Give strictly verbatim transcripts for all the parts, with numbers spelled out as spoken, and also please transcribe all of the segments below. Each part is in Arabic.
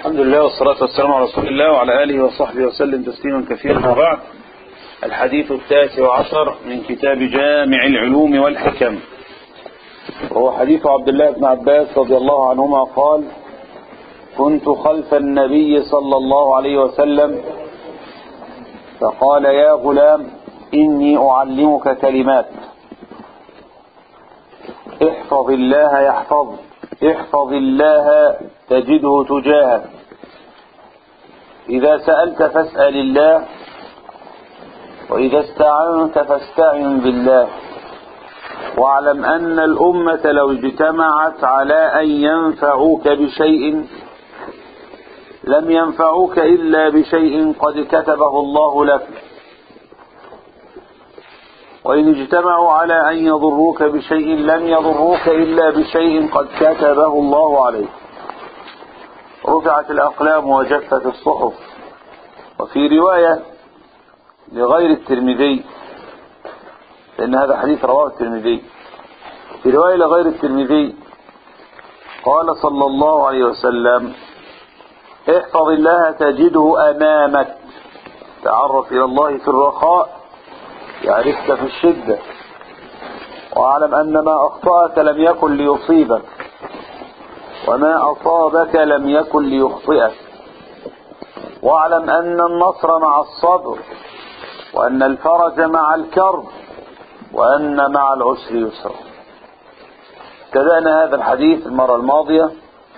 الحمد لله والصلاة والسلام على رسول الله وعلى آله وصحبه وسلم تسليما كثيرا. وبعد، الحديث التاسع عشر من كتاب جامع العلوم والحكم، وهو حديث عبد الله بن عباس رضي الله عنهما قال: كنت خلف النبي صلى الله عليه وسلم فقال: يا غلام إني أعلمك كلمات، احفظ الله يحفظك، احفظ الله تجده تجاهك، إذا سألت فاسأل الله، وإذا استعنت فاستعن بالله، واعلم أن الأمة لو اجتمعت على أن ينفعوك بشيء لم ينفعوك إلا بشيء قد كتبه الله لك، وإن اجتمعوا على أن يضروك بشيء لم يضروك إلا بشيء قد كتبه الله عليك. رفعت الأقلام وجفت الصحف. وفي رواية لغير الترمذي، لأن هذا حديث رواه الترمذي، في رواية لغير الترمذي قال صلى الله عليه وسلم: احفظ الله تجده أمامك، تعرف إلى الله في الرخاء يعرفك في الشدة، واعلم أن ما أخطأك لم يكن ليصيبك، وما أصابك لم يكن ليخطئك، واعلم أن النصر مع الصبر، وأن الفرج مع الكرب، وأن مع العسر يسرا. ابتدأنا هذا الحديث المرة الماضية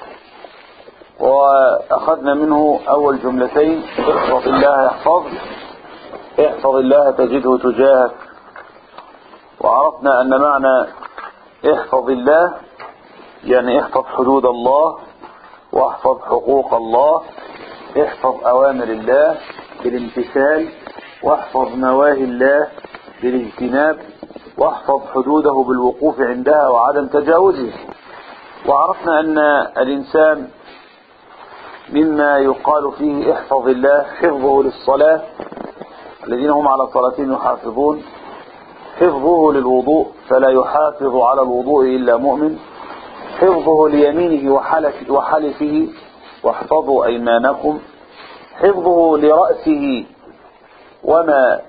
وأخذنا منه أول جملتين: احفظ الله يحفظك، احفظ الله تجده تجاهك. وعرفنا أن معنى احفظ الله يعني احفظ حدود الله، واحفظ حقوق الله، احفظ أوامر الله بالامتثال، واحفظ نواهي الله بالاجتناب، واحفظ حدوده بالوقوف عندها وعدم تجاوزه. وعرفنا أن الإنسان مما يقال فيه احفظ الله حفظه للصلاة، الذين هم على صلاتهم يحافظون، حفظه للوضوء فلا يحافظ على الوضوء إلا مؤمن، حفظه ليمينه وحلفه, وحلفه واحفظوا أيمانكم، حفظه لرأسه وما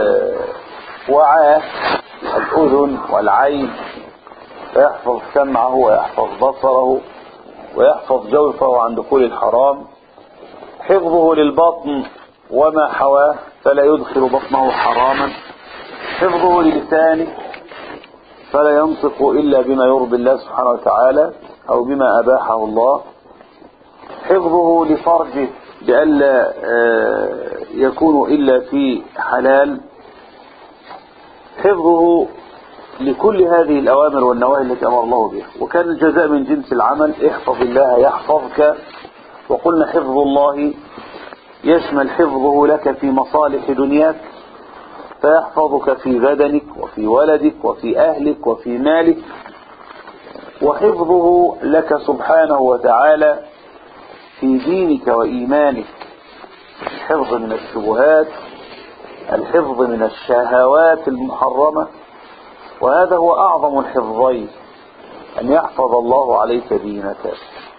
وعاه الأذن والعين، فيحفظ سمعه ويحفظ بصره ويحفظ جوفه عن دخول الحرام، حفظه للبطن وما حواه فلا يدخل بطنه حراما، حفظه للسانه فلا ينطق إلا بما يرضي الله سبحانه وتعالى أو بما أباحه الله، حفظه لفرجه بألا يكون إلا في حلال، حفظه لكل هذه الأوامر والنواهي التي أمر الله بها. وكان الجزاء من جنس العمل: احفظ الله يحفظك. وقلنا حفظ الله يشمل حفظه لك في مصالح دنياك، فيحفظك في بدنك وفي ولدك وفي أهلك وفي مالك، وحفظه لك سبحانه وتعالى في دينك وإيمانك، الحفظ من الشبهات، الحفظ من الشهوات المحرمة. وهذا هو أعظم الحفظين، أن يحفظ الله عليك دينك.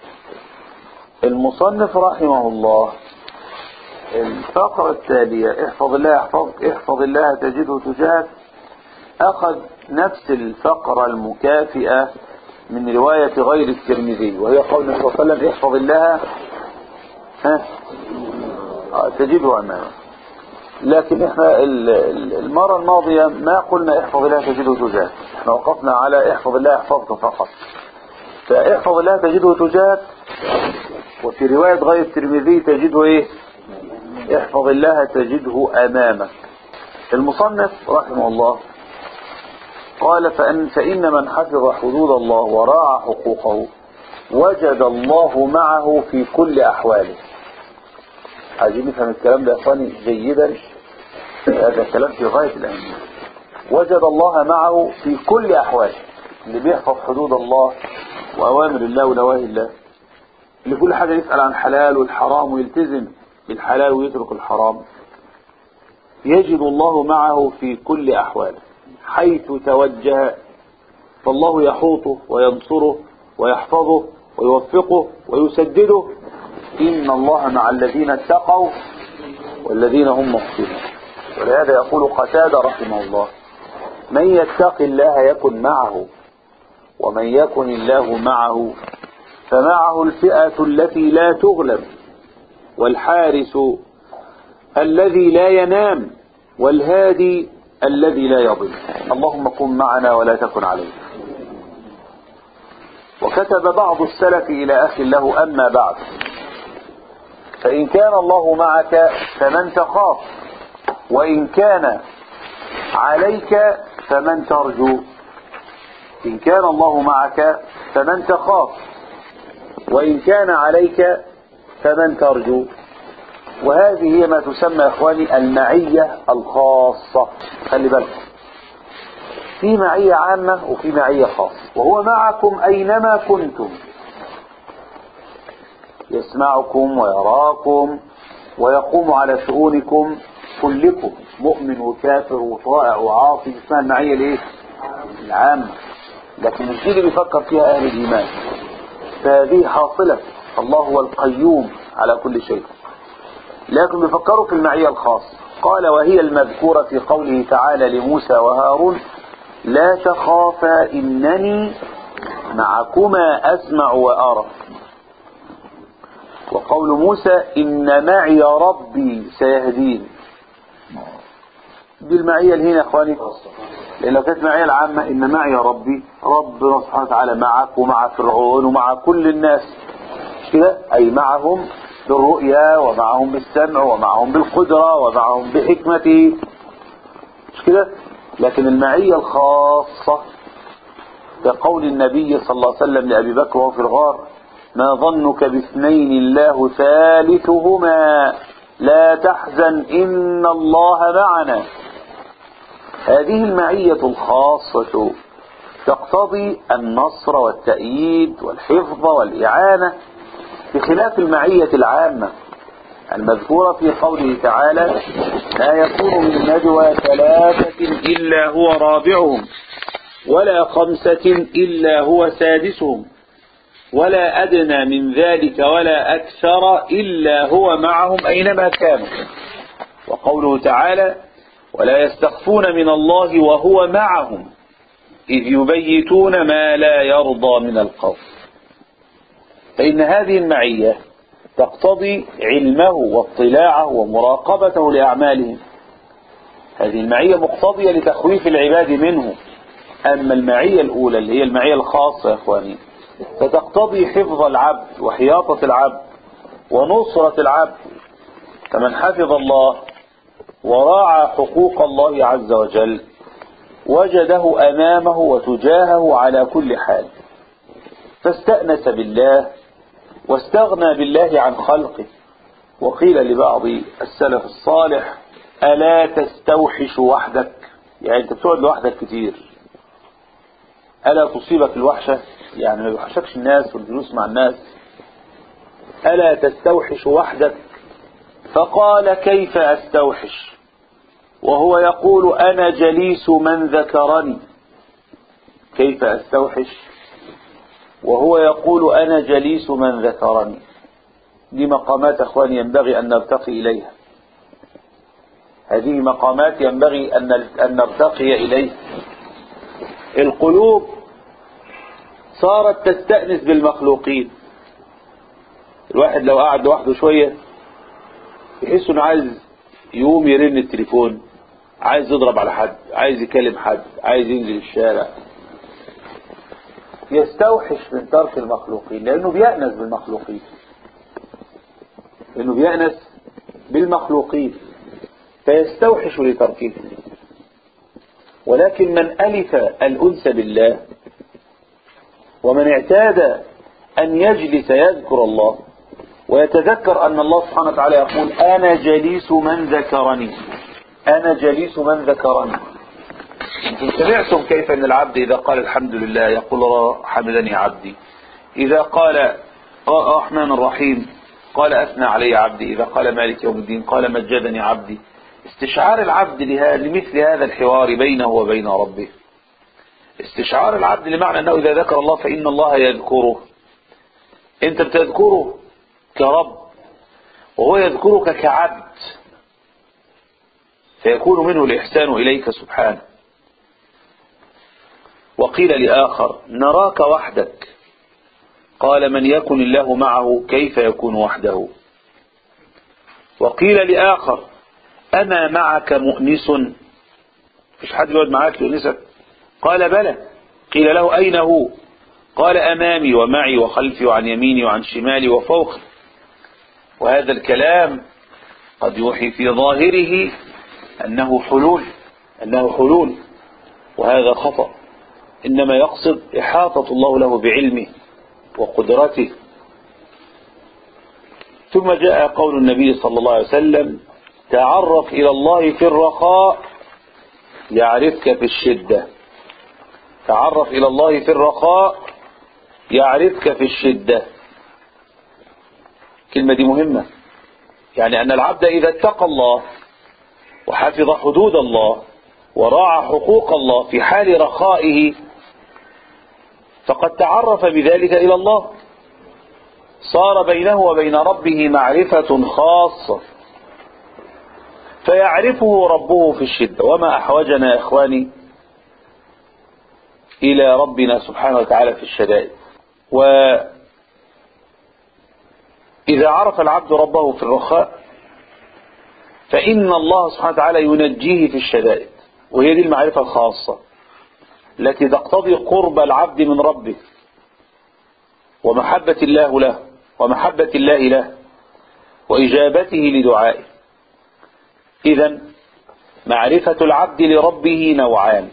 المصنف رحمه الله الفقرة التالية: احفظ الله يحفظك، احفظ الله تجده تجاهك، أخذ نفس الفقرة المكافئة من رواية غير الترمذي، وهي قول النبي صلى الله عليه وسلم: احفظ الله ها تجده أمامك. لكن احنا المرة الماضية ما قلنا احفظ الله تجده تجاهك، احنا وقفنا على احفظ الله يحفظك فقط. فاحفظ الله تجده تجاهك، وفي رواية غير الترمذي تجده ايه؟ احفظ الله تجده أمامك. المصنف رحمه الله قال: فإن, فإن من حفظ حدود الله وراعى حقوقه وجد الله معه في كل أحواله. عايزين نفهم الكلام ده يا اخواني جيدا، هذا كلام في غاية الأهمية. وجد الله معه في كل أحواله، اللي بيحفظ حدود الله وأوامر الله ونواهي الله، اللي كل حاجة يسأل عن الحلال والحرام ويلتزم بالحلال ويترك الحرام، يجد الله معه في كل أحواله حيث توجه، فالله يحوطه وينصره ويحفظه ويوفقه ويسدده إن الله مع الذين اتقوا والذين هم محسنون. ولهذا يقول قتادة رحمه الله: من يتق الله يكن معه، ومن يكن الله معه فمعه الفئة التي لا تغلب، والحارس الذي لا ينام، والهادي الذي لا يضل. اللهم كن معنا ولا تكن علينا. وكتب بعض السلف إلى أخ له: أما بعد، فإن كان الله معك فمن تخاف، وإن كان عليك فمن ترجو. إن كان الله معك فمن تخاف، وإن كان عليك فمن ترجو. وهذه هي ما تسمى إخواني المعية الخاصة. خلي بالكم، في معية عامة وفي معية خاصة. وهو معكم أينما كنتم، يسمعكم ويراكم ويقوم على شؤونكم كلكم، مؤمن وكافر وطائع وعاصي. اسمها المعية الايه؟ العامة. لكن مش دي اللي بيفكر فيها أهل الإيمان، فهذه حاصلة. الله هو القيوم على كل شيء، لكن بيفكروا في المعية الخاصة. قال: وهي المذكورة في قوله تعالى لموسى وهارون: لا تخافا إنني معكما أسمع وأرى. وقول موسى: إن معي ربي سيهدين. دي المعية اللي هنا يا اخواني، لأن لو كانت معية العامة إن معي ربي، ربنا سبحانه وتعالى معك ومع فرعون ومع كل الناس، مش كده؟ أي معهم بالرؤيا ومعهم بالسمع ومعهم بالقدرة ومعهم بحكمته، مش كده؟ لكن المعية الخاصة كقول النبي صلى الله عليه وسلم لأبي بكر وهو في الغار: ما ظنك باثنين الله ثالثهما لا تحزن إن الله معنا. هذه المعية الخاصة تقتضي النصر والتأييد والحفظ والإعانة، بخلاف المعية العامة المذكورة في قوله تعالى: لا يكون من نجوى ثلاثة إلا هو رابعهم، ولا خمسة إلا هو سادسهم، ولا أدنى من ذلك ولا أكثر إلا هو معهم أينما كانوا. وقوله تعالى: ولا يستخفون من الله وهو معهم إذ يبيتون ما لا يرضى من القول. فإن هذه المعية تقتضي علمه واطلاعه ومراقبته لأعمالهم. هذه المعية مقتضية لتخويف العباد منه. أما المعية الأولى اللي هي المعية الخاصة يا إخواني، فتقتضي حفظ العبد وحياطة العبد ونصرة العبد. فمن حفظ الله وراعى حقوق الله عز وجل وجده أمامه وتجاهه على كل حال، فاستأنس بالله واستغنى بالله عن خلقه. وقيل لبعض السلف الصالح: ألا تستوحش وحدك؟ يعني انت بتقعد لوحدك كتير، ألا تصيبك الوحشة؟ يعني ما بيوحشكش الناس والجلوس مع الناس. ألا تستوحش وحدك؟ فقال: كيف أستوحش وهو يقول أنا جليس من ذكرني؟ كيف أستوحش وهو يقول أنا جليس من ذكرني؟ دي مقامات أخواني ينبغي أن نرتقي إليها. هذه مقامات ينبغي أن نرتقي إليها. القلوب صارت تستأنس بالمخلوقين. الواحد لو قعد لوحده شوية يحس انه عايز يقوم يرن التليفون، عايز يضرب على حد، عايز يكلم حد، عايز ينزل الشارع. يستوحش من ترك المخلوقين لأنه بيأنس بالمخلوقين، لأنه بيأنس بالمخلوقين فيستوحش لتركه. ولكن من ألف الأنس بالله ومن اعتاد أن يجلس يذكر الله ويتذكر أن الله سبحانه وتعالى يقول: أنا جليس من ذكرني، أنا جليس من ذكرني. انتم سمعتم كيف أن العبد إذا قال الحمد لله يقول حمدني عبدي، إذا قال الرحمن الرحيم قال أثنى علي عبدي، إذا قال مالك يوم الدين قال مجدني عبدي. استشعار العبد لمثل هذا الحوار بينه وبين ربه، استشعار العبد لمعنى أنه إذا ذكر الله فإن الله يذكره. أنت بتذكره كرب وهو يذكرك كعبد فيكون منه الإحسان إليك سبحانه. وقيل لآخر نراك وحدك، قال من يكن الله معه كيف يكون وحده. وقيل لآخر أما معك مؤنس، مش حد يقعد معاك يؤنسك؟ قال بلى. قيل له أين هو؟ قال أمامي ومعي وخلفي وعن يميني وعن شمالي وفوقي. وهذا الكلام قد يوحي في ظاهره أنه حلول أنه حلول وهذا خطأ، إنما يقصد إحاطة الله له بعلمه وقدرته. ثم جاء قول النبي صلى الله عليه وسلم تعرف إلى الله في الرخاء يعرفك في الشدة. تعرف إلى الله في الرخاء يعرفك في الشدة. كلمة دي مهمة، يعني أن العبد إذا اتقى الله وحفظ حدود الله وراعى حقوق الله في حال رخائه فقد تعرف بذلك إلى الله، صار بينه وبين ربه معرفة خاصة فيعرفه ربه في الشدة. وما أحوجنا يا إخواني إلى ربنا سبحانه وتعالى في الشدائد. وإذا عرف العبد ربه في الرخاء فإن الله سبحانه وتعالى ينجيه في الشدائد، وهي دي المعرفة الخاصة التي تقتضي قرب العبد من ربه ومحبة الله له ومحبة الله له وإجابته لدعائه. إذن معرفة العبد لربه نوعان: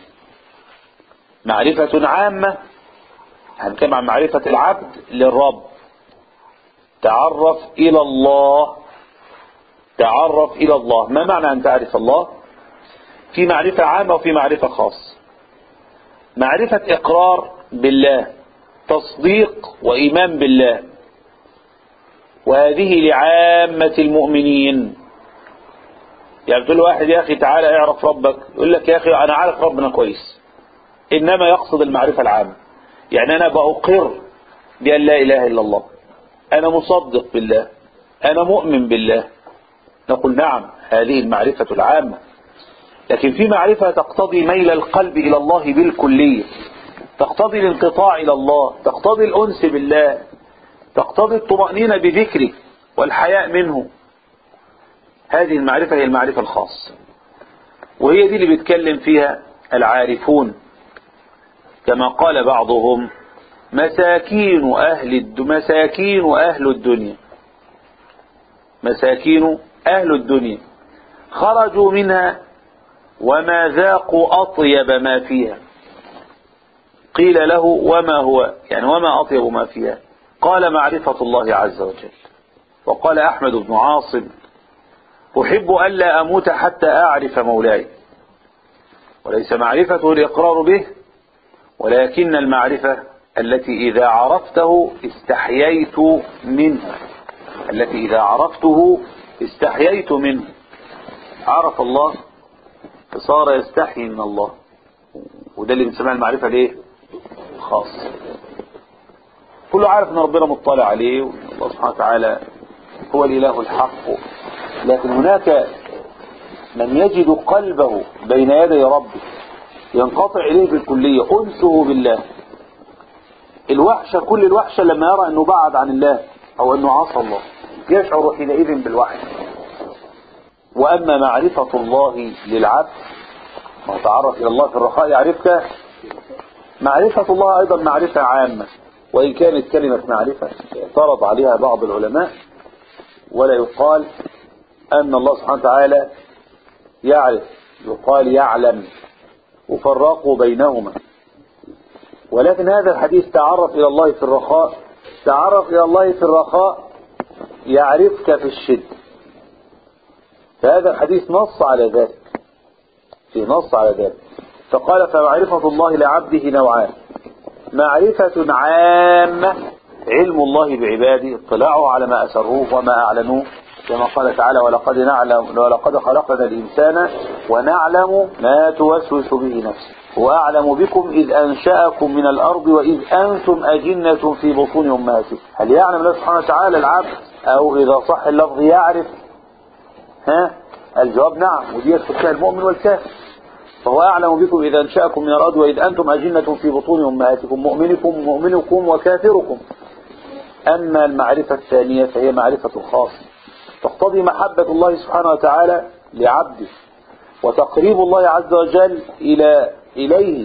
معرفة عامة، هنتكلم عن معرفة العبد للرب، تعرف إلى الله. تعرف إلى الله، ما معنى أن تعرف الله؟ في معرفة عامة وفي معرفة خاصة. معرفة إقرار بالله، تصديق وإيمان بالله، وهذه لعامة المؤمنين. يعني بتقول واحد يا أخي تعالى اعرف ربك، يقول لك يا أخي أنا عارف ربنا كويس، إنما يقصد المعرفة العامة. يعني أنا بأقر بأن لا إله إلا الله، أنا مصدق بالله، أنا مؤمن بالله، نقول نعم هذه المعرفة العامة. لكن في معرفة تقتضي ميل القلب إلى الله بالكلية، تقتضي الانقطاع إلى الله، تقتضي الأنس بالله، تقتضي الطمأنينة بذكره والحياء منه. هذه المعرفة هي المعرفة الخاصة، وهي دي اللي بيتكلم فيها العارفون، كما قال بعضهم مساكين أهل الد... مساكين أهل الدنيا مساكين أهل الدنيا خرجوا منها وما ذاقوا أطيب ما فيها. قيل له وما هو؟ يعني وما أطيب ما فيها؟ قال معرفة الله عز وجل. وقال أحمد بن عاصم أحب ألا أموت حتى أعرف مولاي. وليس معرفته الإقرار به، ولكن المعرفة التي إذا عرفته استحييت منه، التي إذا عرفته استحييت منه. عرف الله فصار يستحي من الله، وده اللي بنسميه المعرفة الايه؟ الخاصة. كله عارف ان ربنا مطلع عليه وان الله سبحانه وتعالى هو الإله الحق، لكن هناك من يجد قلبه بين يدي ربه ينقطع إليه بالكلية، أنسه بالله. الوحشة، كل الوحشة لما يرى أنه بعد عن الله أو أنه عصى الله يشعر حينئذ بالوحشة. وأما معرفة الله للعبد، ما تعرف إلى الله في الرخاء يعرفك، معرفة الله أيضا معرفة عامة، وإن كانت كلمة معرفة اعترض عليها بعض العلماء، ولا يقال أن الله سبحانه وتعالى يعرف، يقال يعلم، وفرقوا بينهما. ولكن هذا الحديث تعرف إلى الله في الرخاء، تعرف إلى الله في الرخاء يعرفك في الشدة. فهذا الحديث نص على ذلك، في نص على ذلك. فقال فمعرفة الله لعبده نوعان: معرفة عامة علم الله بعباده، اطلاعه على ما أسروه وما أعلنوه، كما قال تعالى ولقد نعلم ولقد خلقنا الإنسان ونعلم ما توسوس به نفسه وأعلم بكم إذ أنشأكم من الأرض وإذ أنتم أجنة في بطون أمهاتكم. هل يعلم الله سبحانه وتعالى العبد أو إذا صح اللفظ يعرف، ها الجواب نعم، ودي يستطيع المؤمن والكافر. فهو أعلم بكم إذا أنشأكم من الأرض وإذ أنتم أجنة في بطون أمهاتكم مؤمنكم مؤمنكم وكافركم. أما المعرفة الثانية فهي معرفة خاصة تقتضي محبة الله سبحانه وتعالى لعبده، وتقريب الله عز وجل إلى إليه،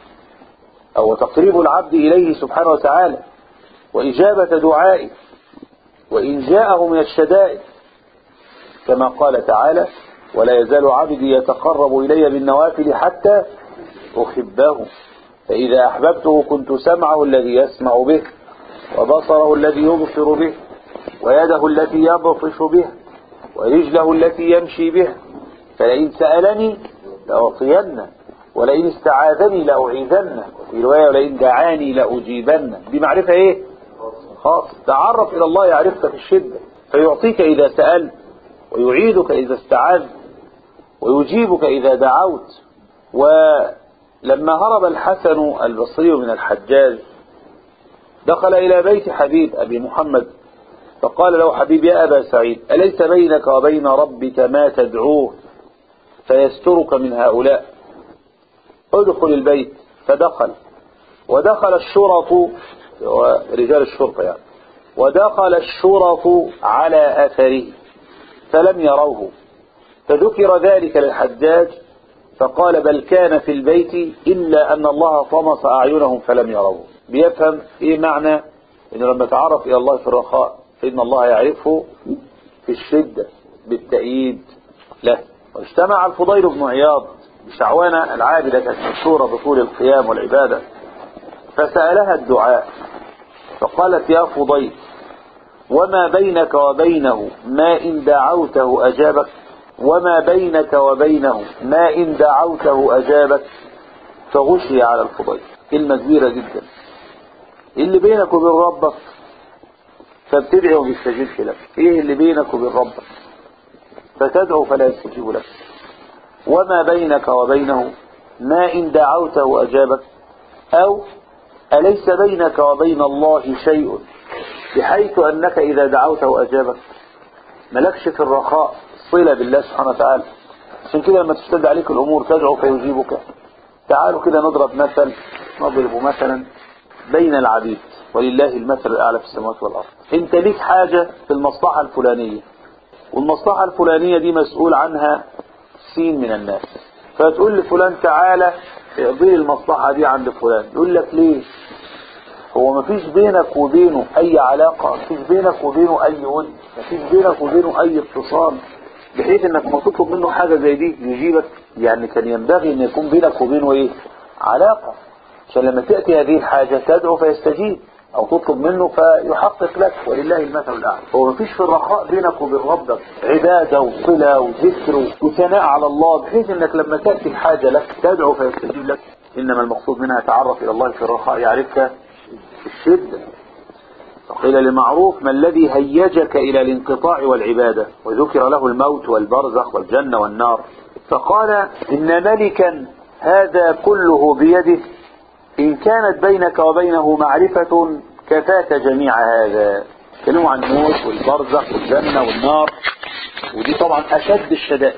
أو تقريب العبد إليه سبحانه وتعالى، وإجابة دعائه وإن جاءه من الشدائد، كما قال تعالى: ولا يزال عبدي يتقرب إلي بالنوافل حتى أحبه، فإذا أحببته كنت سمعه الذي يسمع به، وبصره الذي يبصر به، ويده التي يبطش به، ورجله التي يمشي به، فلئن سألني لأعطينه، ولئن استعاذني لأعيذنه، وفي رواية ولئن دعاني لأجيبنه. دي معرفة ايه؟ خاص. تعرف إلى الله يعرفك في الشدة، فيعطيك إذا سألت، ويعيدك إذا استعاذت، ويجيبك إذا دعوت. ولما هرب الحسن البصري من الحجاج دخل إلى بيت حبيب أبي محمد، فقال له حبيب: يا أبا سعيد، أليس بينك وبين ربك ما تدعوه فيسترك من هؤلاء؟ ادخل البيت. فدخل، ودخل الشرط، رجال الشرطة يعني، ودخل الشرط على أثره فلم يروه، فذكر ذلك للحجاج فقال: بل كان في البيت إلا أن الله طمس أعينهم فلم يروه. بيفهم إيه معنى إنه لما تعرف إلى الله في الرخاء فإن الله يعرفه في الشدة بالتأييد له. واجتمع الفضيل بن عياض بشعوانة العابدة كانت مشهورة بطول القيام والعبادة، فسألها الدعاء فقالت: يا فضيل، وما بينك وبينه ما إن دعوته أجابك؟ وما بينك وبينه ما إن دعوته أجابك؟ فغشي على الفضيل. كلمة كبيرة جدا. اللي بينك وبين ربك فبتدعي وما بيستجيبش لك. ايه اللي بينك وبين ربك؟ فتدعو فلا يستجيب لك. وما بينك وبينه ما إن دعوته أجابك؟ أو أليس بينك وبين الله شيء بحيث أنك إذا دعوته أجابك؟ ملكش في الرخاء صلة بالله سبحانه وتعالى، عشان كده لما تشتد عليك الأمور تدعو فيجيبك. تعالوا كده نضرب مثل، نضرب مثلا بين العبيد، ولله المثل الأعلى في السماوات والأرض. انت ليك حاجة في المصلحة الفلانية، والمصلحة الفلانية دي مسؤول عنها سين من الناس، فتقول لفلان: تعالى اقضي المصلحة دي عند فلان. يقول لك: ليه؟ هو مفيش بينك وبينه أي علاقة، مفيش بينك وبينه أي ود، مفيش بينك وبينه أي اتصال بحيث انك ما تطلب منه حاجة زي دي يجيبك؟ يعني كان ينبغي ان يكون بينك وبينه ايه؟ علاقة، عشان لما تأتي هذه الحاجة تدعو فيستجيب، او تطلب منه فيحقق لك، ولله المثل الاعلى. هو مفيش في الرخاء بينك وبين ربك عبادة وصلة وذكر وثناء على الله بحيث انك لما تأتي الحاجة لك تدعو فيستجيب لك. انما المقصود منها تعرف الى الله في الرخاء يعرفك في الشدة. فقيل لمعروف: ما الذي هيجك الى الانقطاع والعبادة؟ وذكر له الموت والبرزخ والجنة والنار، فقال: ان ملكا هذا كله بيده، إن كانت بينك وبينه معرفة كفاك جميع هذا. كلموا عن الموت والبرزخ والجنة والنار، ودي طبعا أشد الشدائد.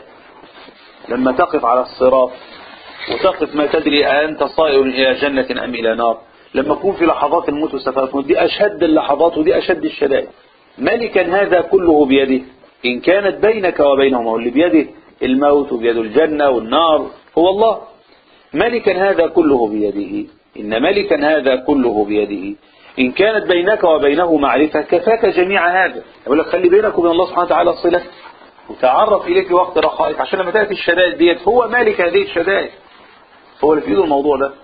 لما تقف على الصراط وتقف ما تدري أنت صائر إلى جنة أم إلى نار، لما تكون في لحظات الموت والسفرات، دي أشد اللحظات ودي أشد الشدائد. ملكا هذا كله بيده، إن كانت بينك وبينه، واللي بيده الموت وبيده الجنة والنار هو الله. ملكا هذا كله بيده، إن ملكا هذا كله بيده، إن كانت بينك وبينه معرفة كفاك جميع هذا. يقول لك خلي بينك وبين الله سبحانه وتعالى الصلة، وتعرف إليه في وقت رخائك، عشان لما تأتي الشدائد ديت هو مالك هذه الشدائد، هو اللي في ايده الموضوع ده.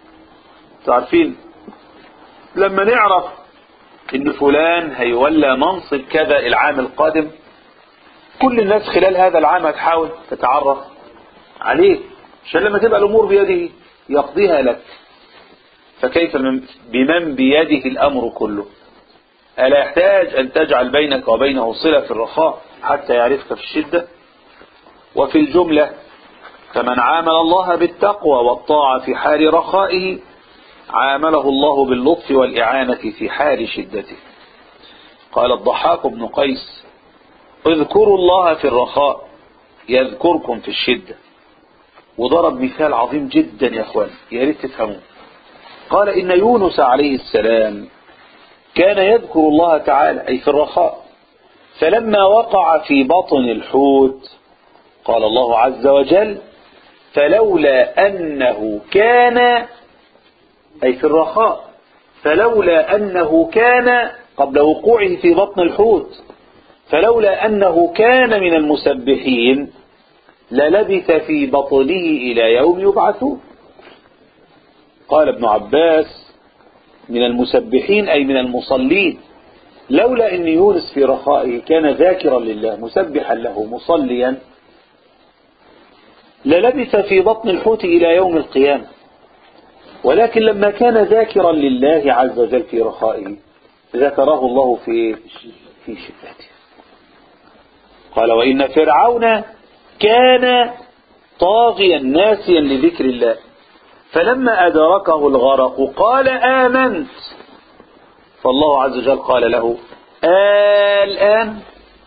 تعرفين لما نعرف إن فلان هيولى منصب كذا العام القادم، كل الناس خلال هذا العام هتحاول تتعرف عليه، عشان لما تبقى الأمور بيده يقضيها لك. فكيف بمن بيده الأمر كله؟ ألا يحتاج أن تجعل بينك وبينه صلة في الرخاء حتى يعرفك في الشدة؟ وفي الجملة فمن عامل الله بالتقوى والطاعة في حال رخائه عامله الله باللطف والإعانة في حال شدته. قال الضحاك بن قيس: اذكروا الله في الرخاء يذكركم في الشدة. وضرب مثال عظيم جدا يا اخوان، يا ريت تفهموه. قال: إن يونس عليه السلام كان يذكر الله تعالى أي في الرخاء، فلما وقع في بطن الحوت قال الله عز وجل: فلولا أنه كان، أي في الرخاء، فلولا أنه كان قبل وقوعه في بطن الحوت، فلولا أنه كان من المسبحين للبث في بطنه إلى يوم يبعثون. قال ابن عباس: من المسبحين أي من المصلين، لولا أن يونس في رخائه كان ذاكرا لله مسبحا له مصليا للبث في بطن الحوت إلى يوم القيامة، ولكن لما كان ذاكرا لله عز وجل في رخائه ذكره الله في في شدته. قال: وإن فرعون كان طاغيا ناسيا لذكر الله، فلما أدركه الغرق قال: آمنت. فالله عز وجل قال له: الآن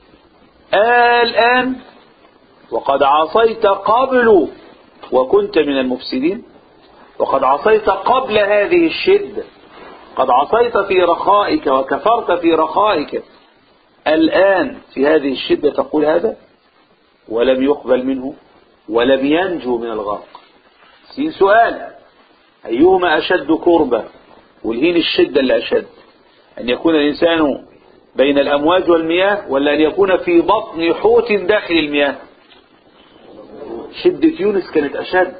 الآن وقد عصيت قبل وكنت من المفسدين، وقد عصيت قبل هذه الشدة، قد عصيت في رخائك وكفرت في رخائك، الآن في هذه الشدة تقول هذا؟ ولم يقبل منه ولم ينجو من الغرق. سين سؤال: أيهما أشد كربة؟ والهين الشدة اللي أشد، أن يكون الإنسان بين الأمواج والمياه، ولا أن يكون في بطن حوت داخل المياه؟ شدة يونس كانت أشد،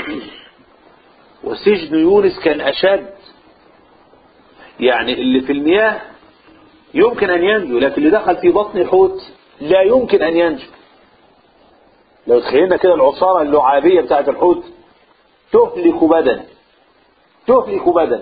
وسجن يونس كان أشد. يعني اللي في المياه يمكن أن ينجو، لكن اللي دخل في بطن الحوت لا يمكن أن ينجو. لو تخيلنا كده العصارة اللعابية بتاعت الحوت تهلك بدنه، تهلك بدنه،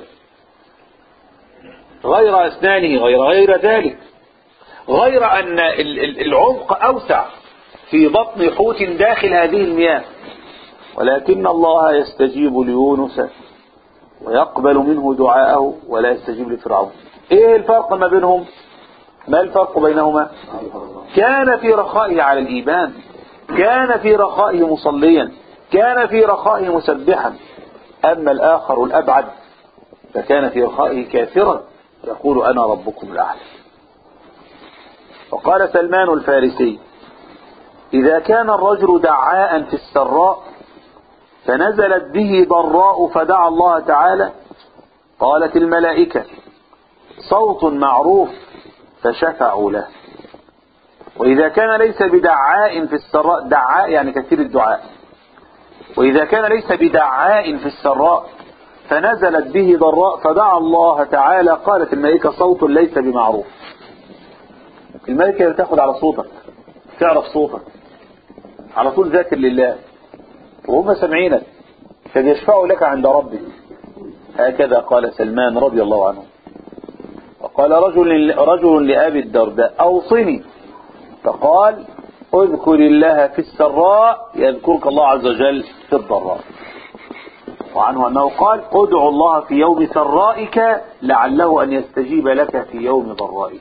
غير أسنانه، غير غير ذلك، غير أن العمق أوسع في بطن حوت داخل هذه المياه. ولكن الله يستجيب ليونس ويقبل منه دعاءه ولا يستجيب لفرعون. ايه الفرق ما بينهم؟ ما الفرق بينهما؟ كان في رخائه على الإيمان، كان في رخائه مصليا، كان في رخائه مسبحا. أما الآخر الأبعد فكان في رخائه كافرا يقول: أنا ربكم الأعلى. وقال سلمان الفارسي: إذا كان الرجل دعاء في السراء فنزلت به ضراء فدعا الله تعالى، قالت الملائكة: صوت معروف، فشفعوا له. وإذا كان ليس بدعاء في السراء، دعاء يعني كثير الدعاء، وإذا كان ليس بدعاء في السراء فنزلت به ضراء فدعا الله تعالى، قالت الملائكة: صوت ليس بمعروف. الملائكة بتاخد على صوتك، تعرف صوتك على طول، ذاكر لله وهم سمعينك، فبيشفعوا لك عند ربك. هكذا قال سلمان رضي الله عنه. وقال رجل رجل لأبي الدرداء: أوصني، فقال: اذكر الله في السراء يذكرك الله عز وجل في الضراء. وعنه أنه قال: ادعو الله في يوم سرائك لعله أن يستجيب لك في يوم ضرائك.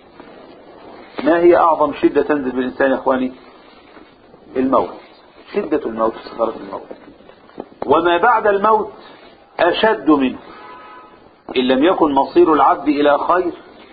ما هي أعظم شدة تنزل بالإنسان يا إخواني؟ الموت، شدة الموت، سكرة الموت. وما بعد الموت أشد منه، إن لم يكن مصير العبد إلى خير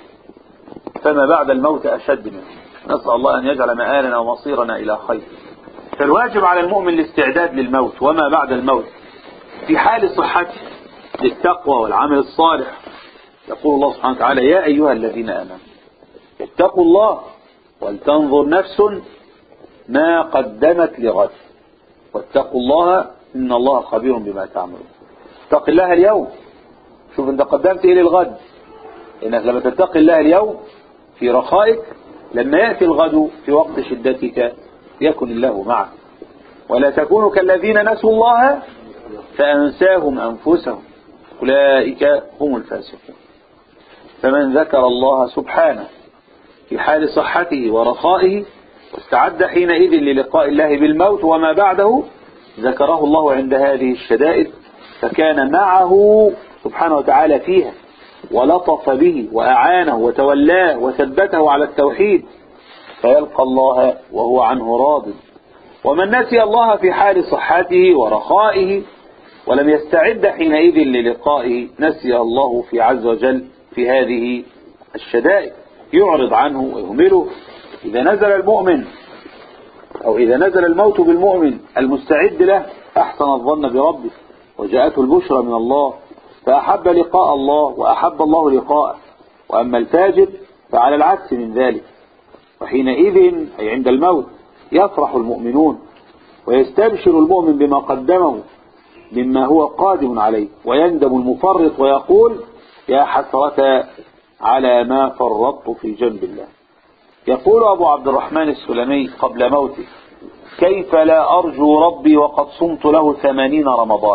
فما بعد الموت أشد منه. نسأل الله أن يجعل مآلنا ومصيرنا إلى خير. فالواجب على المؤمن الاستعداد للموت وما بعد الموت في حال صحته للتقوى والعمل الصالح. يقول الله سبحانه وتعالى: يا أيها الذين آمنوا اتقوا الله ولتنظر نفس ما قدمت لغد واتقوا الله إن الله خبير بما تعملون. اتق الله اليوم، شوف انت قدمت ايه للغد، انك لما تتقي الله اليوم في رخائك لما يأتي الغد في وقت شدتك يكن الله معك. ولا تكونوا كالذين نسوا الله فأنساهم أنفسهم أولئك هم الفاسقون. فمن ذكر الله سبحانه في حال صحته ورخائه واستعد حينئذ للقاء الله بالموت وما بعده ذكره الله عند هذه الشدائد فكان معه سبحانه وتعالى فيها، ولطف به وأعانه وتولاه وثبته على التوحيد فيلقى الله وهو عنه راض. ومن نسي الله في حال صحته ورخائه ولم يستعد حينئذ للقائه نسي الله في عز وجل في هذه الشدائد، يعرض عنه ويهمله. إذا نزل المؤمن أو إذا نزل الموت بالمؤمن المستعد له أحسن الظن بربه وجاءته البشرى من الله فأحب لقاء الله وأحب الله لقاءه. وأما الفاجر فعلى العكس من ذلك، وحينئذ أي عند الموت يفرح المؤمنون ويستبشر المؤمن بما قدمه مما هو قادم عليه، ويندم المفرط ويقول يا حسرة على ما فرطت في جنب الله. يقول أبو عبد الرحمن السلمي قبل موته كيف لا أرجو ربي وقد صمت له ثمانين رمضان.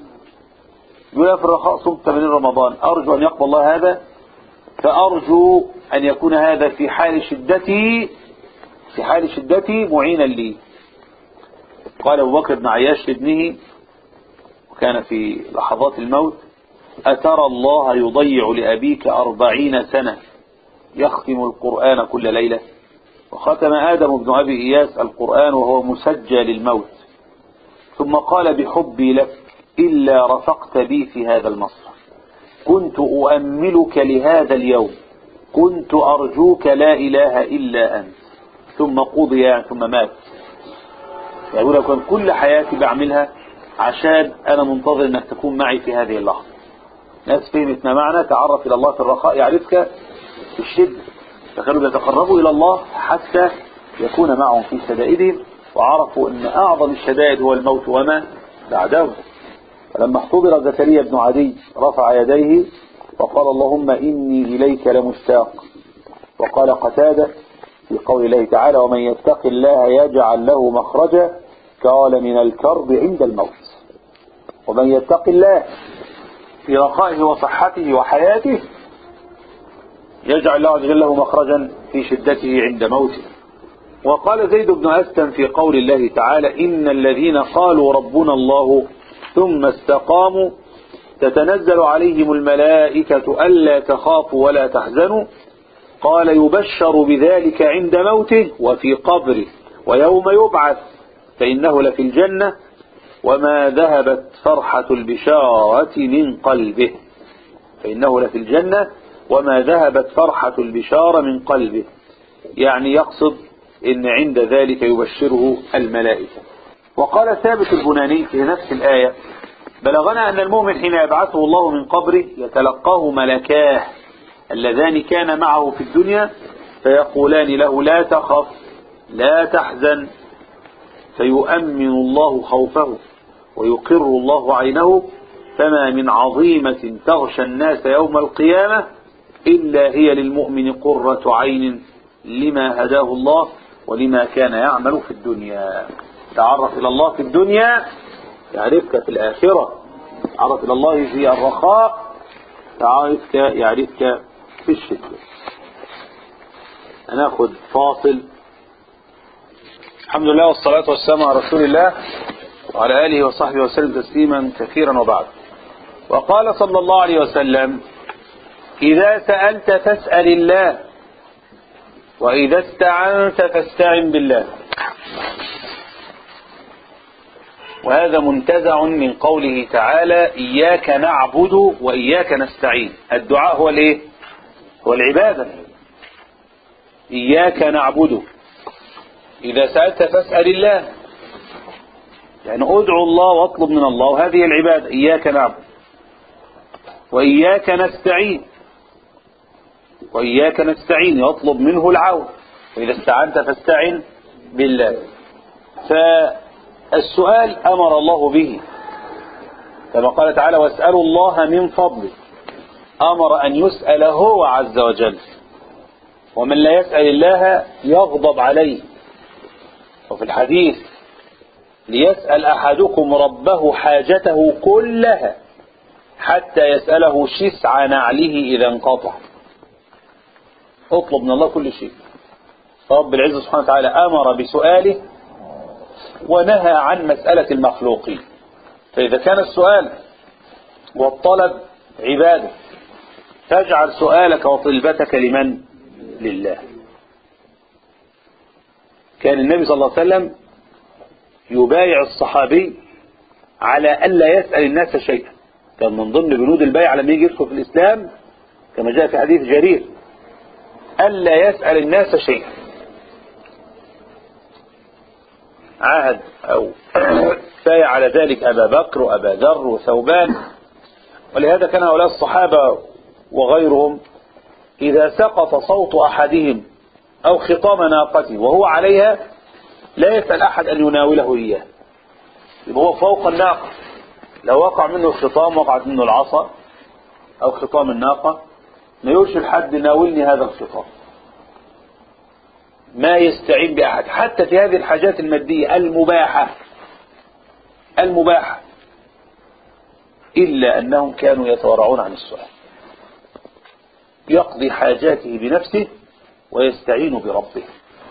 يقول في الرخاء صمت ثمانين رمضان، أرجو أن يقبل الله هذا، فأرجو أن يكون هذا في حال شدتي في حال شدتي معينا لي. قال أبو بكر بن عياش لابنه وكان في لحظات الموت أترى الله يضيع لأبيك أربعين سنة يختم القرآن كل ليلة؟ وختم آدم بن أبي إياس القرآن وهو مسجل الموت، ثم قال بحبي لك إلا رفقت بي في هذا المصرف كنت أؤملك لهذا اليوم كنت أرجوك لا إله إلا أنت، ثم قضي يعني ثم مات. يقول لك كل حياتي بعملها عشان أنا منتظر أنك تكون معي في هذه اللحظة. ناس فهمت ما معنى تعرف إلى الله في الرخاء يعرفك في الشدة، فكانوا يتقربوا إلى الله حتى يكون معهم في شدائدهم، وعرفوا أن أعظم الشدائد هو الموت وما بعده. فلما احتضر زكريا بن عدي رفع يديه وقال اللهم إني إليك لمشتاق. وقال قتادة في قول الله تعالى ومن يتق الله يجعل له مخرجا قال من الكرب عند الموت. ومن يتق الله في رخائه وصحته وحياته يجعل الله عز وجل له مخرجا في شدته عند موته. وقال زيد بن أسلم في قول الله تعالى إن الذين قالوا ربنا الله ثم استقاموا تتنزل عليهم الملائكة ألا تخافوا ولا تحزنوا قال يبشر بذلك عند موته وفي قبره ويوم يبعث فإنه لفي الجنة وما ذهبت فرحة البشارة من قلبه فإنه لفي الجنة وما ذهبت فرحة البشارة من قلبه، يعني يقصد إن عند ذلك يبشره الملائكة. وقال ثابت البناني في نفس الآية بلغنا أن المؤمن حين يبعثه الله من قبره يتلقاه ملكاه اللذان كان معه في الدنيا فيقولان له لا تخف لا تحزن فيؤمن الله خوفه ويقر الله عينه فما من عظيمة تغشى الناس يوم القيامة إلا هي للمؤمن قرة عين لما هداه الله ولما كان يعمل في الدنيا. تعرف إلى الله في الدنيا يعرفك في الآخرة، تعرف إلى الله في الرخاء يعرفك يعرفك في الشدة. هناخد فاصل. الحمد لله والصلاة والسلام على رسول الله وعلى آله وصحبه وسلم تسليما كثيرا وبعد. وقال صلى الله عليه وسلم إذا سألت فاسأل الله وإذا استعنت فاستعن بالله. وهذا منتزع من قوله تعالى إياك نعبد وإياك نستعين. الدعاء هو الايه؟ هو العبادة. إياك نعبد إذا سألت فاسأل الله، يعني ادعو الله واطلب من الله، وهذه العبادة إياك نعبد. وإياك نستعين وإياك نستعين يطلب منه العون، وإذا استعنت فاستعن بالله. فالسؤال أمر الله به كما قال تعالى واسألوا الله من فضله، أمر أن يسأل هو عز وجل، ومن لا يسأل الله يغضب عليه. وفي الحديث ليسأل أحدكم ربه حاجته كلها حتى يسأله شسع نعله إذا انقطع. اطلب من الله كل شيء. رب العزة سبحانه وتعالى أمر بسؤاله ونهى عن مسألة المخلوقين. فإذا كان السؤال والطلب عبادة فاجعل سؤالك وطلبتك لمن؟ لله. كان النبي صلى الله عليه وسلم يبايع الصحابي على ألا يسأل الناس شيئا. كان من ضمن بنود البيع لما يجي يدخل في الإسلام كما جاء في حديث جرير ألا يسأل الناس شيئا. عاهد أو بايع على ذلك أبا بكر وأبا ذر وثوبان. ولهذا كان هؤلاء الصحابة وغيرهم إذا سقط صوت أحدهم أو خطام ناقته وهو عليها لا يسأل أحد أن يناوله إياه، يبقى هو فوق الناقة. لو وقع منه الخطام وقعت منه العصا أو خطام الناقة ما يرشد حد ناولني هذا الخطام، ما يستعين بأحد حتى في هذه الحاجات المادية المباحة المباحة إلا أنهم كانوا يتورعون عن السؤال. يقضي حاجاته بنفسه ويستعين بربه.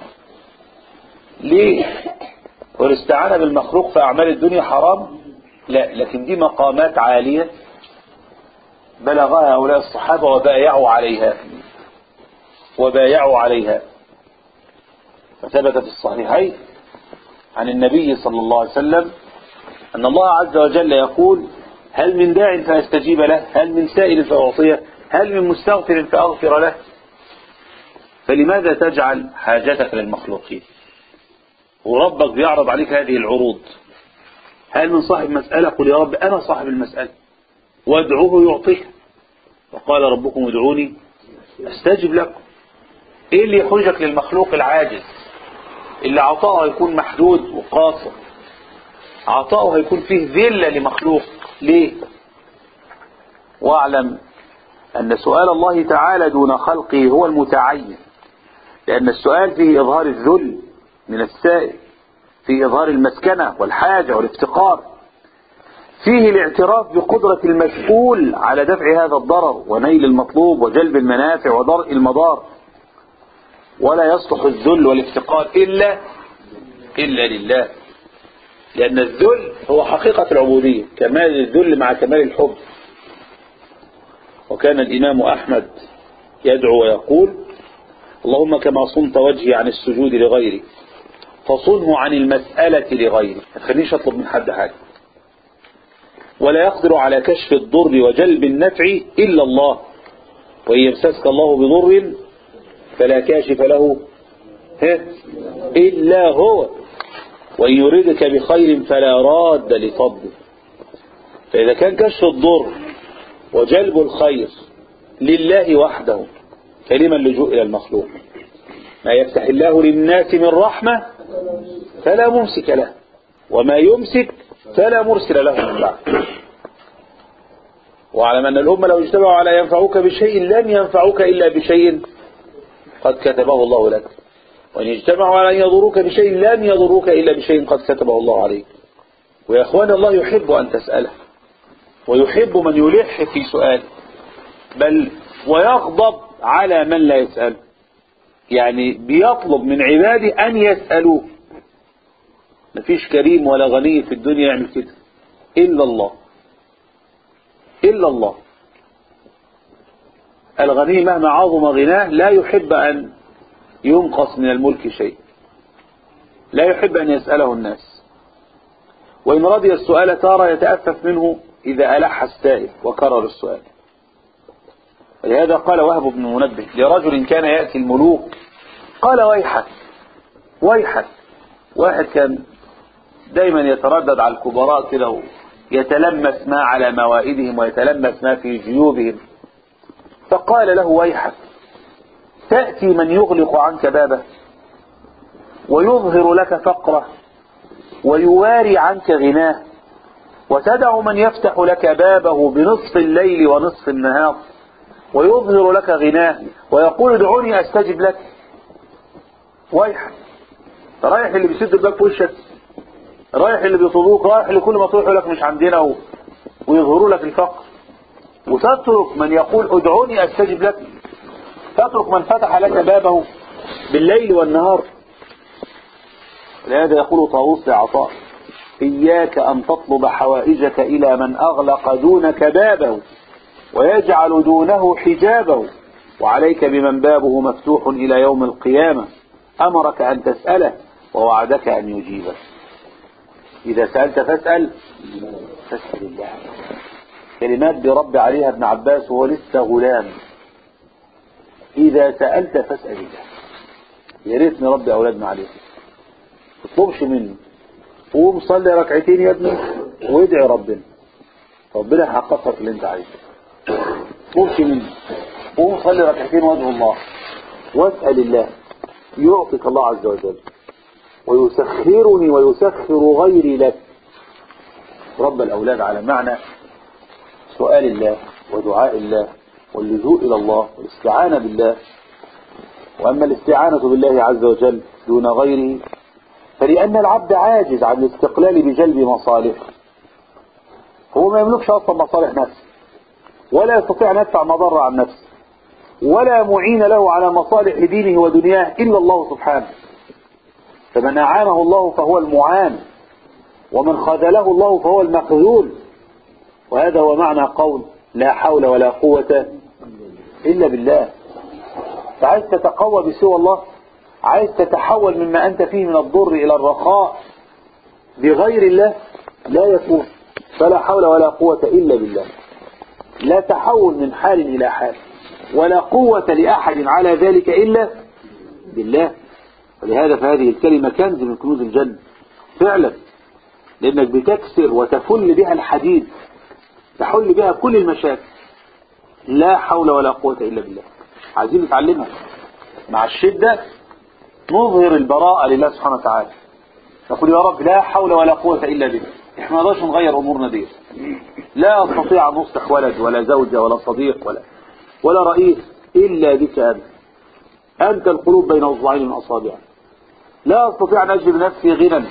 ليه؟ والاستعانة بالمخلوق في أعمال الدنيا حرام؟ لا، لكن دي مقامات عالية بلغها هؤلاء الصحابة وبايعوا عليها وبايعوا عليها. فثبت في الصحيحين عن النبي صلى الله عليه وسلم أن الله عز وجل يقول: هل من داع فأستجيب له؟ هل من سائل فأعطيه؟ هل من مستغفر فأغفر له؟ فلماذا تجعل حاجتك للمخلوقين وربك بيعرض عليك هذه العروض؟ هل من صاحب مسألة؟ قل يا رب أنا صاحب المسألة وادعوه يعطيك، وقال ربكم ادعوني أستجب لكم. إيه اللي يخرجك للمخلوق العاجز اللي عطاؤه هيكون محدود وقاصر؟ عطاؤه هيكون فيه ذلة لمخلوق. ليه؟ واعلم أن سؤال الله تعالى دون خلقه هو المتعين، لأن السؤال فيه إظهار الذل من السائل، فيه إظهار المسكنة والحاجة والافتقار، فيه الاعتراف بقدرة المسؤول على دفع هذا الضرر ونيل المطلوب وجلب المنافع ودرء المضار. ولا يصلح الذل والافتقار إلا إلا لله، لأن الذل هو حقيقة العبودية، كمال الذل مع كمال الحب. وكان الإمام أحمد يدعو ويقول: اللهم كما صنت وجهي عن السجود لغيري فصنه عن المسألة لغيري. ما تخلينيش أطلب من حد حاجة. ولا يقدر على كشف الضر وجلب النفع إلا الله، وإن يمسسك الله بضر فلا كاشف له إلا هو، وإن يريدك بخير فلا راد لفضله. فإذا كان كشف الضر وجلب الخير لله وحده فلما اللجوء إلى المخلوق؟ ما يفتح الله للناس من رحمة فلا ممسك له، وما يمسك فلا مرسل له من بعد. واعلم أن الأمة لو اجتمعوا على ينفعوك بشيء لن ينفعوك إلا بشيء قد كتبه الله لك، وإن اجتمعوا على أن يضروك بشيء لن يضروك إلا بشيء قد كتبه الله عليك. ويا أخوان، الله يحب أن تسأله ويحب من يلح في سؤال، بل ويغضب على من لا يسأل. يعني بيطلب من عباده أن يسألوه. مفيش كريم ولا غني في الدنيا يعمل كده إلا الله، إلا الله. الغني مهما عظم غناه لا يحب أن ينقص من الملك شيء، لا يحب أن يسأله الناس. وإن رضي السؤال تارة يتأفف منه إذا ألح السائل وكرر السؤال. ولهذا قال وهب بن منبه لرجل كان يأتي الملوك، قال: ويحك ويحك. واحد كان دايما يتردد على الكبراء كده ويتلمس ما على موائدهم ويتلمس ما في جيوبهم، فقال له: ويحك، تأتي من يغلق عنك بابه ويظهر لك فقره ويواري عنك غناه، وتدع من يفتح لك بابه بنصف الليل ونصف النهار ويظهر لك غناه ويقول: ادعوني أستجب لك. ويحك، رايح اللي بيسد الباب في وشك، رايح اللي بيطلبوك، رايح اللي كل ما تروحوا لك مش عندنا و... ويظهروا لك الفقر، وتترك من يقول ادعوني أستجب لك، تترك من فتح لك بابه بالليل والنهار. لهذا يقول طاووس لعطاء: إياك أن تطلب حوائجك إلى من أغلق دونك بابه، ويجعل دونه حجابه، وعليك بمن بابه مفتوح إلى يوم القيامة، أمرك أن تسأله ووعدك أن يجيبك. إذا سألت فاسأل فاسأل الله. كلمات برب عليها ابن عباس وهو لسه غلام. إذا سألت فاسأل الله. يا ريت نربي أولادنا عليه. ما تطلبش منه. قوم صلي ركعتين يا ابني وادعي ربنا، ربنا يحقق لك اللي انت عايزه. ما تطلبش منه. قوم صلي ركعتين وادعو الله واسأل الله، يعطيك الله عز وجل. ويسخرني ويسخر غيري لك. رب الأولاد على معنى سؤال الله ودعاء الله واللجوء إلى الله والاستعانة بالله. وأما الاستعانة بالله عز وجل دون غيره فلأن العبد عاجز عن الاستقلال بجلب مصالحه. هو ما يملكش أصلا مصالح نفسه، ولا يستطيع أن يدفع مضرة عن نفسه، ولا معين له على مصالح دينه ودنياه إلا الله سبحانه. فمن أعانه الله فهو المعان، ومن خذله الله فهو المخذول. وهذا هو معنى قول لا حول ولا قوة إلا بالله. فعايز تتقوى بسوى الله، عايز تتحول مما أنت فيه من الضر إلى الرخاء بغير الله، لا يكون. فلا حول ولا قوة إلا بالله. لا تحول من حال إلى حال، ولا قوة لأحد على ذلك إلا بالله. ولهذا فهذه الكلمة كنز من كنوز الجنة فعلا، لأنك بتكسر وتفل بها الحديد، تحل بها كل المشاكل. لا حول ولا قوة إلا بالله. عايزين نتعلمها مع الشدة، نظهر البراءة لله سبحانه وتعالى، نقول يا رب لا حول ولا قوة إلا بك. احنا ما نقدرش نغير أمورنا دي، لا أستطيع أن نصلح ولد ولا زوجة ولا صديق ولا ولا رئيس إلا بك أنت. أنت القلوب بين أصبعين من أصابعك. لا أستطيع أن أجلب نفسي غنى،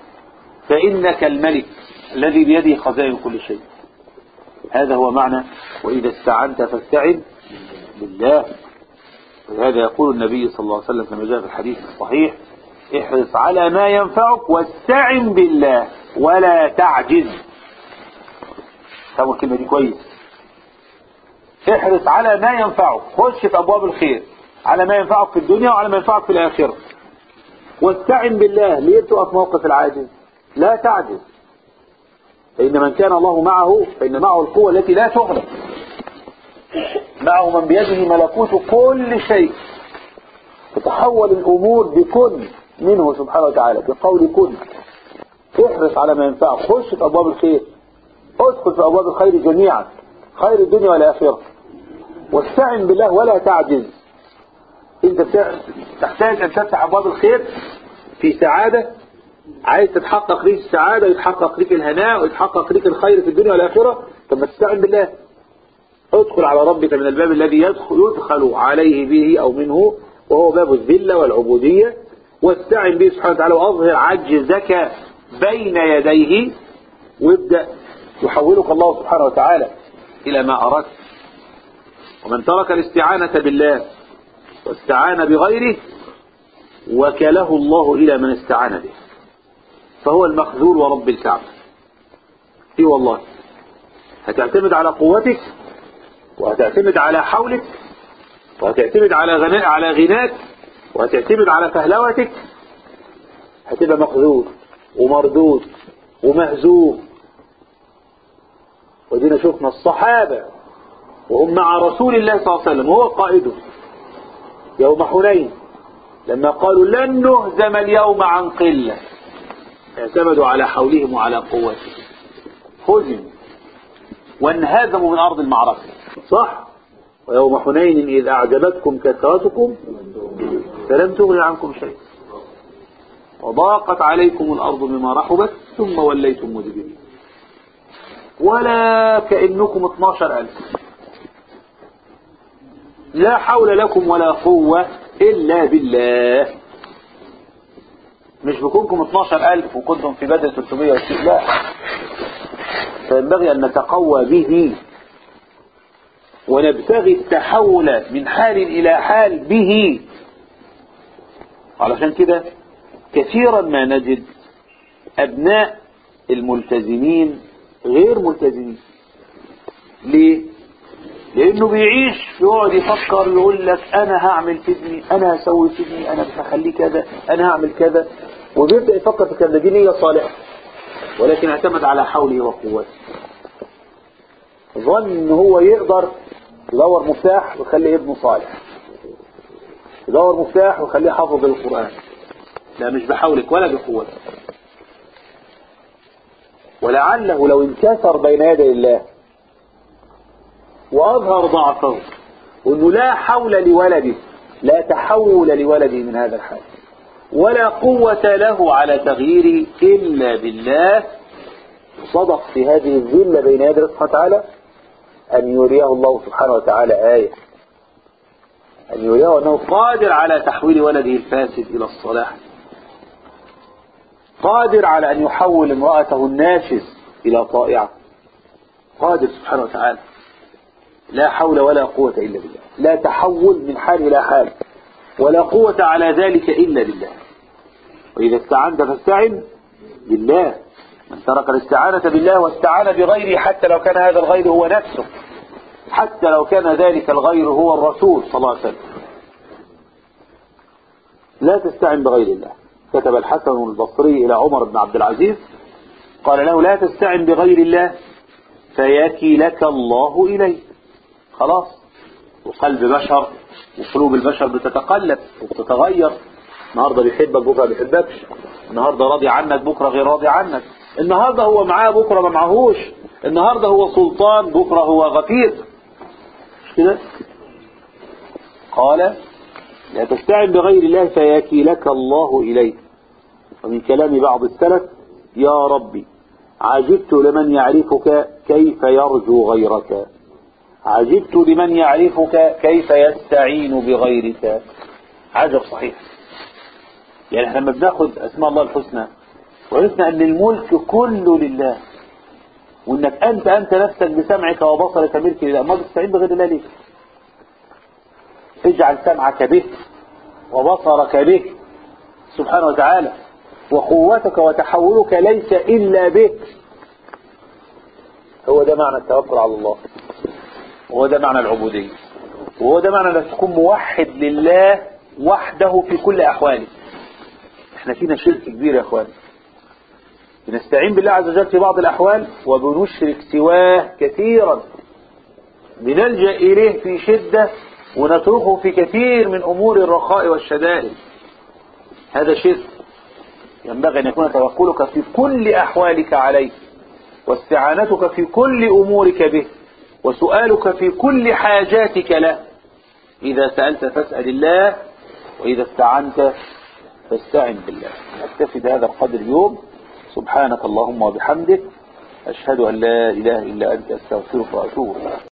فإنك الملك الذي بيده خزائن كل شيء. هذا هو معنى وإذا استعنت فاستعن بالله. ولهذا يقول النبي صلى الله عليه وسلم كما جاء في الحديث الصحيح: احرص على ما ينفعك واستعن بالله ولا تعجز. فهموا الكلمة دي كويس. احرص على ما ينفعك، خش في أبواب الخير، على ما ينفعك في الدنيا وعلى ما ينفعك في الآخرة. واستعن بالله. ليه تقف موقف العاجز؟ لا تعجز، فإن من كان الله معه فإن معه القوة التي لا تغلب. معه من بيده ملكوت كل شيء، تتحول الأمور بكن منه سبحانه وتعالى، بقول كن. احرص على ما ينفعك، خش في أبواب الخير، ادخل في أبواب الخير جميعا، خير الدنيا والآخرة. واستعن بالله ولا تعجز. انت تحتاج ان تفتح ابواب الخير في سعادة، عايز تتحقق ليك السعادة ويتحقق ليك الهناء ويتحقق ليك الخير في الدنيا والآخرة. طب ما تستعن بالله، ادخل على ربك من الباب الذي يدخل, يدخل عليه به او منه، وهو باب الذلة والعبودية. واستعن به سبحانه وتعالى، واظهر عجزك بين يديه، وابدأ يحولك الله سبحانه وتعالى الى ما اردت. ومن ترك الاستعانة بالله واستعان بغيره وكله الله إلى من استعان به، فهو المخذول ورب الكعبة. اي والله، هتعتمد على قوتك، وهتعتمد على حولك، وهتعتمد على غناء على غناك، وهتعتمد على فهلوتك، هتبقى مخذول ومردود ومهزوم. ودينا شفنا الصحابة وهم مع رسول الله صلى الله عليه وسلم وهو قائدهم يوم حنين، لما قالوا لن نهزم اليوم عن قلة، اعتمدوا على حولهم وعلى قوتهم، هزموا وانهزموا من أرض المعركة. صح؟ ويوم حنين إذ أعجبتكم كثرتكم فلم تغن عنكم شيء وضاقت عليكم الأرض بما رحبت ثم وليتم مدبرين. ولا كأنكم اثناشر ألف، لا حول لكم ولا قوة إلا بالله. مش بكونكم اثناشر ألف وكنتم في بدر ثلاثمائة وستين، لا، فينبغي أن نتقوى به ونبتغي التحول من حال إلى حال به. علشان كده كثيرا ما نجد أبناء الملتزمين غير ملتزمين. ليه؟ لانه بيعيش يقعد يفكر يقول لك انا هعمل في ابني، انا هسوي في ابني، انا مش هخليه كذا، انا هعمل كذا، وبيبدأ يفكر في كذا. دي نية صالحة ولكن اعتمد على حوله وقوته. ظن ان هو يقدر يدور مفتاح ويخلي ابنه صالح، يدور مفتاح ويخليه حافظ القرآن. لا، مش بحولك ولا بقوتك. ولعله لو انكسر بين يدي الله وأظهر ضعفه وأنه لا حول لولده، لا تحول لولده من هذا الحال، ولا قوة له على تغييره إلا بالله، صدق في هذه الذلة بين يدي الله سبحانه وتعالى أن يريه الله سبحانه وتعالى آية، أن يريه أنه قادر على تحويل ولده الفاسد إلى الصلاح، قادر على أن يحول امرأته الناشز إلى طائعة، قادر سبحانه وتعالى. لا حول ولا قوة إلا بالله، لا تحول من حال إلى حال، ولا قوة على ذلك إلا بالله. وإذا استعنت فاستعن بالله. من ترك الاستعانة بالله واستعان بغيره، حتى لو كان هذا الغير هو نفسه، حتى لو كان ذلك الغير هو الرسول صلى الله عليه وسلم، لا تستعن بغير الله. كتب الحسن البصري إلى عمر بن عبد العزيز قال له: لا تستعن بغير الله فيكلك الله إليه. خلاص، وقلب بشر وقلوب البشر بتتقلب وبتتغير، النهاردة بيحبك بكرة بيحبكش، النهاردة راضي عنك بكرة غير راضي عنك، النهاردة هو معاه بكرة ما معهوش، النهاردة هو سلطان بكرة هو غفير، مش كده؟ قال: لا تستعن بغير الله فيكلك الله إليه. ومن كلام بعض السلف: يا ربي عجبت لمن يعرفك كيف يرجو غيرك، عجبت لمن يعرفك كيف يستعين بغيرك. عجب صحيح. يعني احنا لما بناخد اسماء الله الحسنى وعرفنا ان الملك كله لله، وانك انت انت نفسك بسمعك وبصرك ملك لله، ما بتستعين بغير الله ليه؟ اجعل سمعك به وبصرك به سبحانه وتعالى، وقوتك وتحولك ليس الا به. هو ده معنى التوكل على الله، وهو ده معنى العبودية، وهو ده معنى انك تكون موحد لله وحده في كل احوالك. احنا فينا شرك كبير يا اخوان، بنستعين بالله عز وجل في بعض الاحوال وبنشرك سواه كثيرا، بنلجأ اليه في شدة ونتركه في كثير من امور الرخاء والشدائد. هذا شرك. ينبغي ان يكون توكلك في كل احوالك عليه، واستعانتك في كل امورك به، وسؤالك في كل حاجاتك له. إذا سألت فاسأل الله، وإذا استعنت فاستعن بالله. أكتفي بهذا القدر اليوم. سبحانك اللهم وبحمدك، أشهد أن لا إله إلا أنت، أستغفرك وأتوب إليك.